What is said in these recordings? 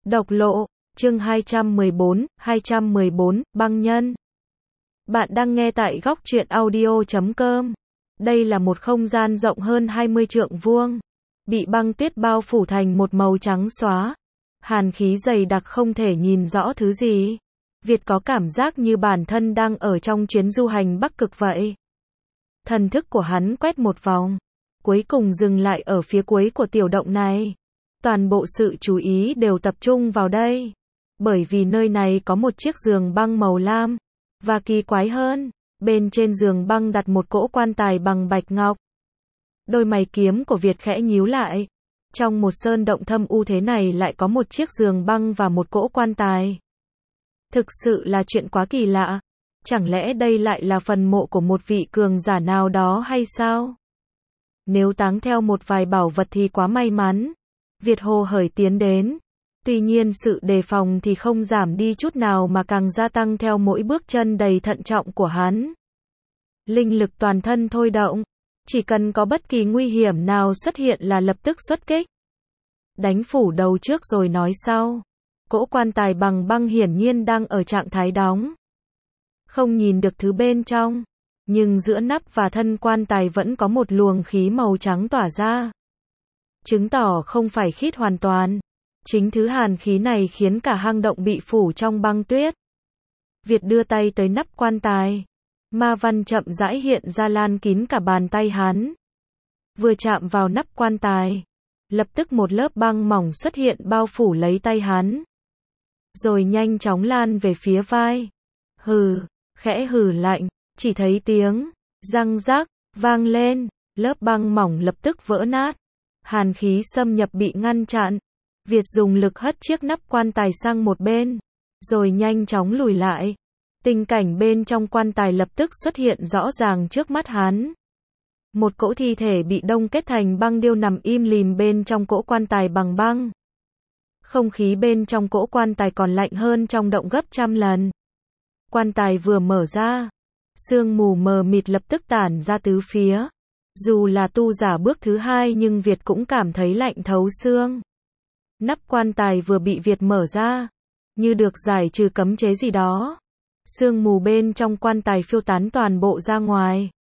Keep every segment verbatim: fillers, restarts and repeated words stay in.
Độc lộ, chương hai trăm mười bốn, hai trăm mười bốn, băng nhân. Bạn đang nghe tại góc truyện audio chấm com. Đây là một không gian rộng hơn hai mươi trượng vuông, bị băng tuyết bao phủ thành một màu trắng xóa. Hàn khí dày đặc không thể nhìn rõ thứ gì. Việt có cảm giác như bản thân đang ở trong chuyến du hành Bắc Cực vậy. Thần thức của hắn quét một vòng, cuối cùng dừng lại ở phía cuối của tiểu động này. Toàn bộ sự chú ý đều tập trung vào đây, bởi vì nơi này có một chiếc giường băng màu lam, và kỳ quái hơn, bên trên giường băng đặt một cỗ quan tài bằng bạch ngọc. Đôi mày kiếm của Việt khẽ nhíu lại. Trong một sơn động thâm u thế này lại có một chiếc giường băng và một cỗ quan tài. Thực sự là chuyện quá kỳ lạ. Chẳng lẽ đây lại là phần mộ của một vị cường giả nào đó hay sao? Nếu táng theo một vài bảo vật thì quá may mắn. Việt hồ hởi tiến đến. Tuy nhiên sự đề phòng thì không giảm đi chút nào mà càng gia tăng theo mỗi bước chân đầy thận trọng của hắn. Linh lực toàn thân thôi động. Chỉ cần có bất kỳ nguy hiểm nào xuất hiện là lập tức xuất kích. Đánh phủ đầu trước rồi nói sau. Cỗ quan tài bằng băng hiển nhiên đang ở trạng thái đóng. Không nhìn được thứ bên trong. Nhưng giữa nắp và thân quan tài vẫn có một luồng khí màu trắng tỏa ra. Chứng tỏ không phải khít hoàn toàn. Chính thứ hàn khí này khiến cả hang động bị phủ trong băng tuyết. Việt đưa tay tới nắp quan tài. Ma văn chậm rãi hiện ra lan kín cả bàn tay hắn. Vừa chạm vào nắp quan tài, lập tức một lớp băng mỏng xuất hiện bao phủ lấy tay hắn. Rồi nhanh chóng lan về phía vai. Hừ, khẽ hừ lạnh, chỉ thấy tiếng răng rác vang lên, lớp băng mỏng lập tức vỡ nát. Hàn khí xâm nhập bị ngăn chặn. Việt dùng lực hất chiếc nắp quan tài sang một bên, rồi nhanh chóng lùi lại. Tình cảnh bên trong quan tài lập tức xuất hiện rõ ràng trước mắt hắn. Một cỗ thi thể bị đông kết thành băng điêu nằm im lìm bên trong cỗ quan tài bằng băng. Không khí bên trong cỗ quan tài còn lạnh hơn trong động gấp trăm lần. Quan tài vừa mở ra, sương mù mờ mịt lập tức tản ra tứ phía. Dù là tu giả bước thứ hai nhưng Việt cũng cảm thấy lạnh thấu xương. Nắp quan tài vừa bị Việt mở ra, như được giải trừ cấm chế gì đó. Sương mù bên trong quan tài phiêu tán toàn bộ ra ngoài.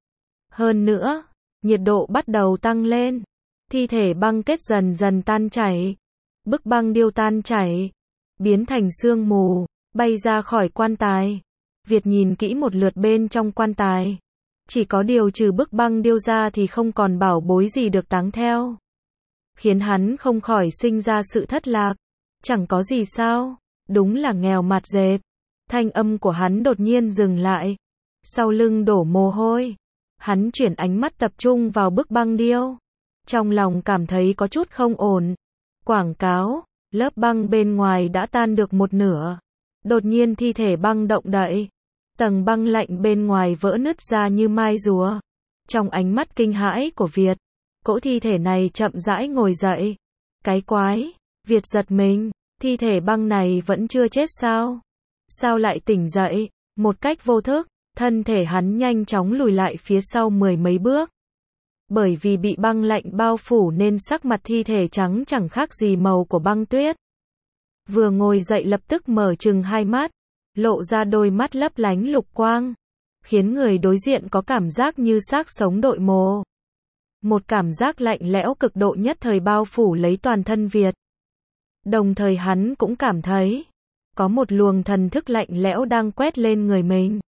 Hơn nữa, nhiệt độ bắt đầu tăng lên. Thi thể băng kết dần dần tan chảy. Bức băng điêu tan chảy, biến thành sương mù, bay ra khỏi quan tài. Việt nhìn kỹ một lượt bên trong quan tài. Chỉ có điều trừ bức băng điêu ra thì không còn bảo bối gì được táng theo. Khiến hắn không khỏi sinh ra sự thất lạc. Chẳng có gì sao, đúng là nghèo mặt dẹp. Thanh âm của hắn đột nhiên dừng lại. Sau lưng đổ mồ hôi. Hắn chuyển ánh mắt tập trung vào bức băng điêu. Trong lòng cảm thấy có chút không ổn. Quảng cáo, lớp băng bên ngoài đã tan được một nửa. Đột nhiên thi thể băng động đậy. Tầng băng lạnh bên ngoài vỡ nứt ra như mai rùa. Trong ánh mắt kinh hãi của Việt, cỗ thi thể này chậm rãi ngồi dậy. Cái quái, Việt giật mình, thi thể băng này vẫn chưa chết sao? Sao lại tỉnh dậy? Một cách vô thức, thân thể hắn nhanh chóng lùi lại phía sau mười mấy bước. Bởi vì bị băng lạnh bao phủ nên sắc mặt thi thể trắng chẳng khác gì màu của băng tuyết. Vừa ngồi dậy lập tức mở trừng hai mắt, lộ ra đôi mắt lấp lánh lục quang, khiến người đối diện có cảm giác như xác sống đội mồ. Một cảm giác lạnh lẽo cực độ nhất thời bao phủ lấy toàn thân Việt. Đồng thời hắn cũng cảm thấy có một luồng thần thức lạnh lẽo đang quét lên người mình.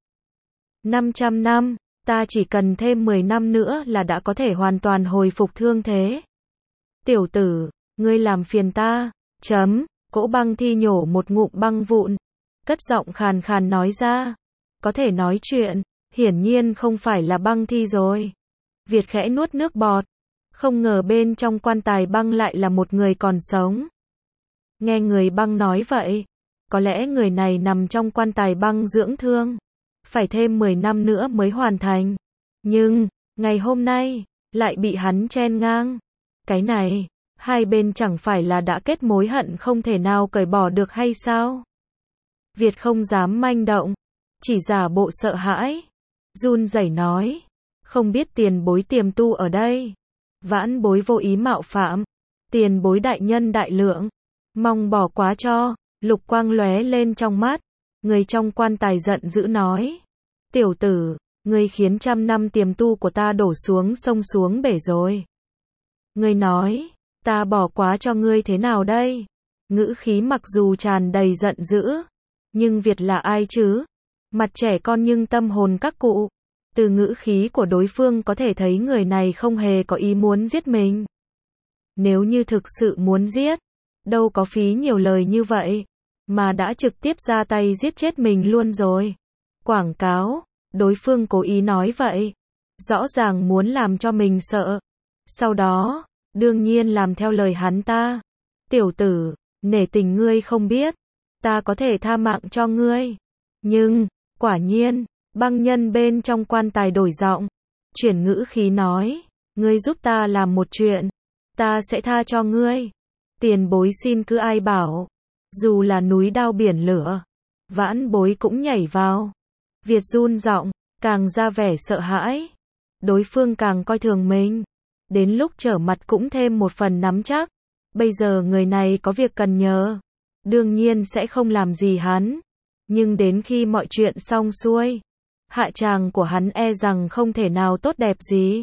năm trăm năm, ta chỉ cần thêm mười năm nữa là đã có thể hoàn toàn hồi phục thương thế. Tiểu tử, ngươi làm phiền ta. Chấm, cỗ băng thi nhổ một ngụm băng vụn. Cất giọng khàn khàn nói ra. Có thể nói chuyện, hiển nhiên không phải là băng thi rồi. Việt khẽ nuốt nước bọt. Không ngờ bên trong quan tài băng lại là một người còn sống. Nghe người băng nói vậy, có lẽ người này nằm trong quan tài băng dưỡng thương. Phải thêm mười năm nữa mới hoàn thành. Nhưng, ngày hôm nay, lại bị hắn chen ngang. Cái này, hai bên chẳng phải là đã kết mối hận không thể nào cởi bỏ được hay sao? Việt không dám manh động, chỉ giả bộ sợ hãi. Run rẩy nói, không biết tiền bối tiềm tu ở đây. Vãn bối vô ý mạo phạm. Tiền bối đại nhân đại lượng. Mong bỏ quá cho. Lục quang lóe lên trong mắt. Người trong quan tài giận dữ nói. Tiểu tử, ngươi khiến trăm năm tiềm tu của ta đổ xuống sông xuống bể rồi. Ngươi nói, ta bỏ quá cho ngươi thế nào đây? Ngữ khí mặc dù tràn đầy giận dữ, nhưng Việt là ai chứ? Mặt trẻ con nhưng tâm hồn các cụ. Từ ngữ khí của đối phương có thể thấy người này không hề có ý muốn giết mình. Nếu như thực sự muốn giết, đâu có phí nhiều lời như vậy, mà đã trực tiếp ra tay giết chết mình luôn rồi. Quảng cáo, đối phương cố ý nói vậy, rõ ràng muốn làm cho mình sợ. Sau đó, đương nhiên làm theo lời hắn ta. Tiểu tử, nể tình ngươi không biết, ta có thể tha mạng cho ngươi. Nhưng, quả nhiên, băng nhân bên trong quan tài đổi giọng, chuyển ngữ khí nói, ngươi giúp ta làm một chuyện, ta sẽ tha cho ngươi. Tiền bối xin cứ ai bảo, dù là núi đao biển lửa, vãn bối cũng nhảy vào. Việt run giọng, càng ra vẻ sợ hãi. Đối phương càng coi thường mình. Đến lúc trở mặt cũng thêm một phần nắm chắc. Bây giờ người này có việc cần nhờ, đương nhiên sẽ không làm gì hắn. Nhưng đến khi mọi chuyện xong xuôi, hạ tràng của hắn e rằng không thể nào tốt đẹp gì.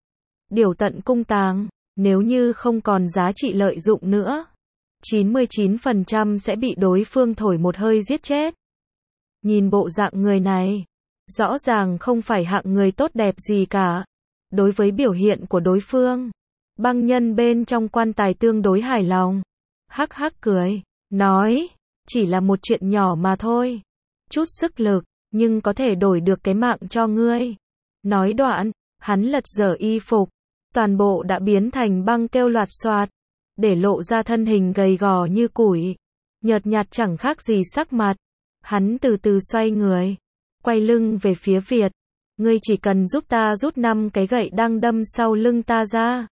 Điều tận cung tàng, nếu như không còn giá trị lợi dụng nữa, chín mươi chín phần trăm sẽ bị đối phương thổi một hơi giết chết. Nhìn bộ dạng người này, rõ ràng không phải hạng người tốt đẹp gì cả. Đối với biểu hiện của đối phương, băng nhân bên trong quan tài tương đối hài lòng. Hắc hắc cười, nói, chỉ là một chuyện nhỏ mà thôi. Chút sức lực, nhưng có thể đổi được cái mạng cho ngươi. Nói đoạn, hắn lật dở y phục, toàn bộ đã biến thành băng kêu loạt xoạt, để lộ ra thân hình gầy gò như củi, nhợt nhạt chẳng khác gì sắc mặt. Hắn từ từ xoay người, quay lưng về phía Việt. Ngươi chỉ cần giúp ta rút năm cái gậy đang đâm sau lưng ta ra,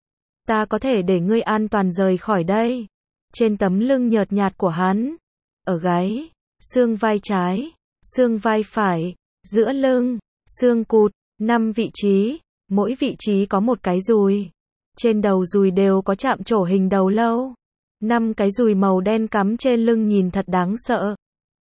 ta có thể để ngươi an toàn rời khỏi đây. Trên tấm lưng nhợt nhạt của hắn, ở gáy, xương vai trái, xương vai phải, giữa lưng, xương cụt, năm vị trí, mỗi vị trí có một cái dùi. Trên đầu dùi đều có chạm trổ hình đầu lâu. Năm cái dùi màu đen cắm trên lưng nhìn thật đáng sợ.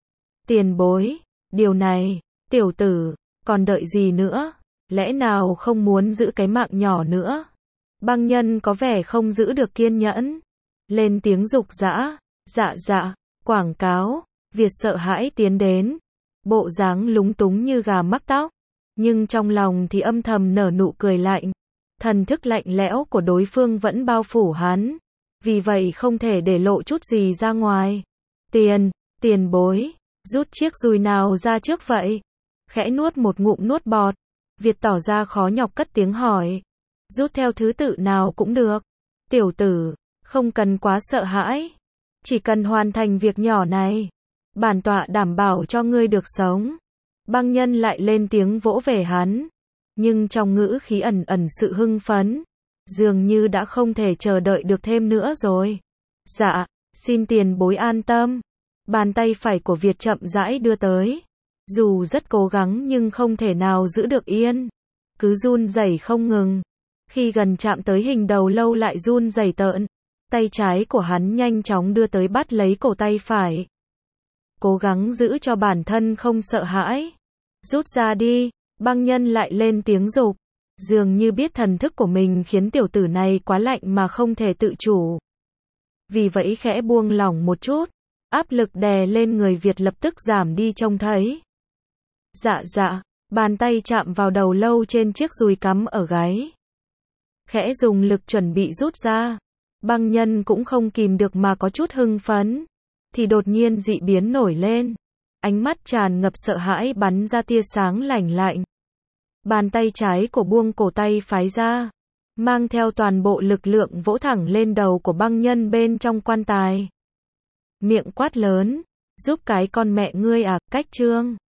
Tiền bối, điều này, tiểu tử, còn đợi gì nữa? Lẽ nào không muốn giữ cái mạng nhỏ nữa? Băng nhân có vẻ không giữ được kiên nhẫn, lên tiếng dục dã. Dạ dạ, quảng cáo. Việt sợ hãi tiến đến, bộ dáng lúng túng như gà mắc tóc, nhưng trong lòng thì âm thầm nở nụ cười lạnh. Thần thức lạnh lẽo của đối phương vẫn bao phủ hắn, vì vậy không thể để lộ chút gì ra ngoài. Tiền, tiền bối, rút chiếc dùi nào ra trước vậy? Khẽ nuốt một ngụm nuốt bọt, Việt tỏ ra khó nhọc cất tiếng hỏi. Rút theo thứ tự nào cũng được. Tiểu tử, không cần quá sợ hãi, chỉ cần hoàn thành việc nhỏ này, bản tọa đảm bảo cho ngươi được sống. Băng nhân lại lên tiếng vỗ về hắn, nhưng trong ngữ khí ẩn ẩn sự hưng phấn, dường như đã không thể chờ đợi được thêm nữa rồi. Dạ, xin tiền bối an tâm. Bàn tay phải của Việt chậm rãi đưa tới, dù rất cố gắng nhưng không thể nào giữ được yên, cứ run rẩy không ngừng. Khi gần chạm tới hình đầu lâu lại run rẩy tợn, tay trái của hắn nhanh chóng đưa tới bắt lấy cổ tay phải, cố gắng giữ cho bản thân không sợ hãi. Rút ra đi. Băng nhân lại lên tiếng dục, dường như biết thần thức của mình khiến tiểu tử này quá lạnh mà không thể tự chủ. Vì vậy khẽ buông lỏng một chút, áp lực đè lên người Việt lập tức giảm đi trông thấy. Dạ dạ, bàn tay chạm vào đầu lâu trên chiếc dùi cắm ở gáy. Khẽ dùng lực chuẩn bị rút ra. Băng nhân cũng không kìm được mà có chút hưng phấn, thì đột nhiên dị biến nổi lên. Ánh mắt tràn ngập sợ hãi bắn ra tia sáng lạnh lạnh. Bàn tay trái của buông cổ tay phái ra, mang theo toàn bộ lực lượng vỗ thẳng lên đầu của băng nhân bên trong quan tài. Miệng quát lớn, giúp cái con mẹ ngươi à, cách trương.